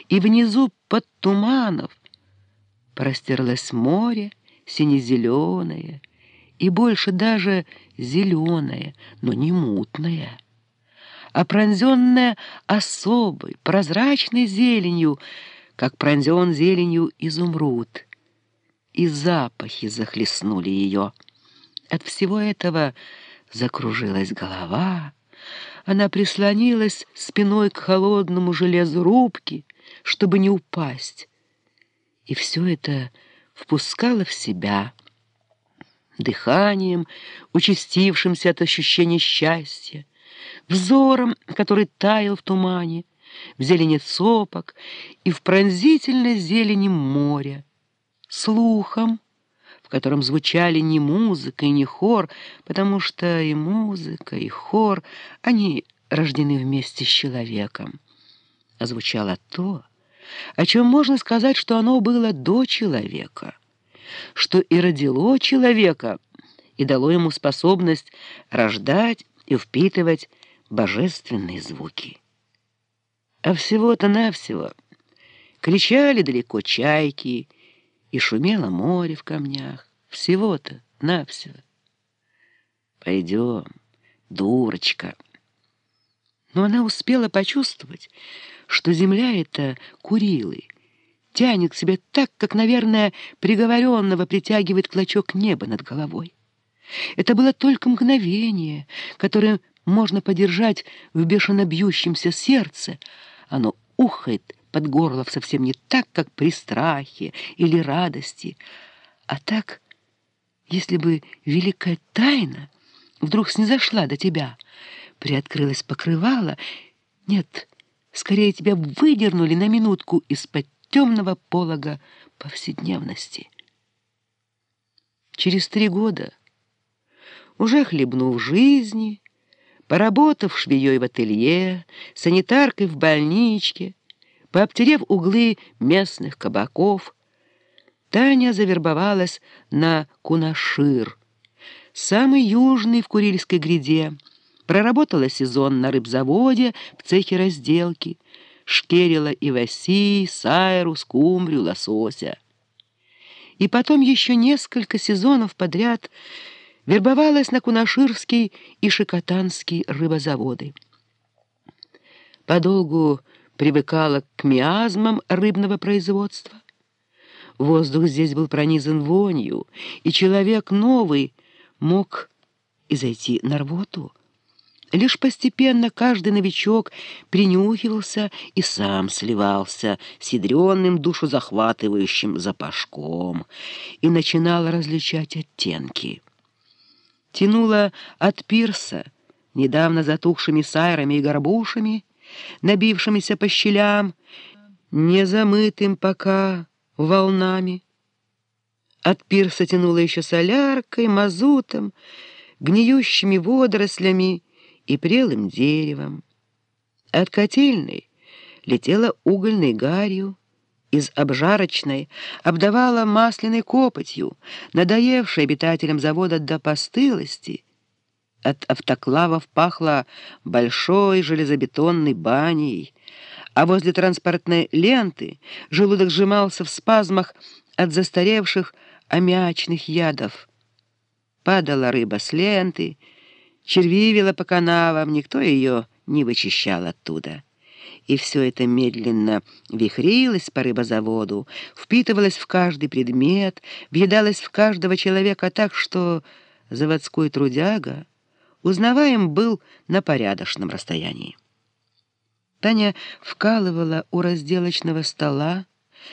и внизу под туманом простерлось море сине-зеленое и больше даже зеленое, но не мутное, а пронзенное особой прозрачной зеленью, как пронзен зеленью изумруд. И запахи захлестнули ее. От всего этого закружилась голова. Она прислонилась спиной к холодному железу рубки, чтобы не упасть. И все это впускала в себя дыханием, участившимся от ощущения счастья, взором, который таял в тумане, в зелени сопок и в пронзительной зелени моря, слухом, в котором звучали не музыка и не хор, потому что и музыка, и хор, они рождены вместе с человеком, а звучало то, о чем можно сказать, что оно было до человека, что и родило человека, и дало ему способность рождать и впитывать божественные звуки. А всего-то навсего кричали далеко чайки, и шумело море в камнях. Всего-то навсего. «Пойдем, дурочка». Но она успела почувствовать, что земля эта Курилы тянет к себе так, как, наверное, приговоренного притягивает клочок неба над головой. Это было только мгновение, которое можно подержать в бешено бьющемся сердце. Оно ухает под горло совсем не так, как при страхе или радости, а так, если бы великая тайна вдруг снизошла до тебя, приоткрылось покрывало, нет, скорее тебя выдернули на минутку из-под темного полога повседневности. Через 3 года, уже хлебнув жизни, поработав швеей в ателье, санитаркой в больничке, пообтерев углы местных кабаков, Таня завербовалась на Кунашир, самый южный в Курильской гряде, проработала сезон на рыбзаводе в цехе разделки, шкерила иваси, сайру, скумбрию, лосося. И потом еще несколько сезонов подряд вербовалась на Кунаширский и Шикотанский рыбозаводы. Подолгу привыкала к миазмам рыбного производства. Воздух здесь был пронизан вонью, и человек новый мог и зайти на рвоту. Лишь постепенно каждый новичок принюхивался и сам сливался с ядрёным душезахватывающим запашком и начинал различать оттенки. Тянуло от пирса недавно затухшими сайрами и горбушами, набившимися по щелям, незамытым пока волнами. От пирса тянуло еще соляркой, мазутом, гниющими водорослями и прелым деревом. От котельной летела угольной гарью, из обжарочной обдавала масляной копотью, надоевшей обитателям завода до постылости. От автоклавов пахло большой железобетонной баней, а возле транспортной ленты желудок сжимался в спазмах от застаревших аммиачных ядов. Падала рыба с ленты, червивила по канавам, никто ее не вычищал оттуда. И все это медленно вихрилось по рыбозаводу, впитывалось в каждый предмет, въедалось в каждого человека так, что заводской трудяга узнаваем был на порядочном расстоянии. Таня вкалывала у разделочного стола,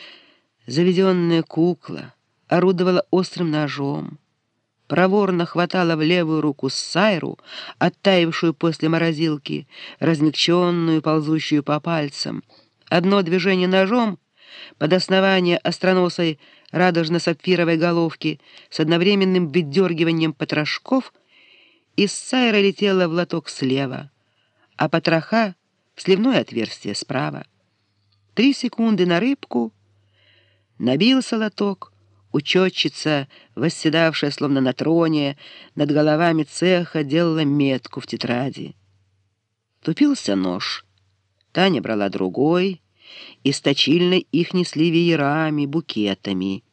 заведенная кукла, орудовала острым ножом, проворно хватала в левую руку сайру, оттаившую после морозилки, размягченную, ползущую по пальцам. Одно движение ножом под основание остроносой радужно-сапфировой головки с одновременным выдергиванием потрошков, из сайра летела в лоток слева, а потроха — в сливное отверстие справа. 3 секунды на рыбку, набился лоток, учетчица, восседавшая словно на троне, над головами цеха, делала метку в тетради. Тупился нож. Таня брала другой, Источильно их несли веерами, букетами.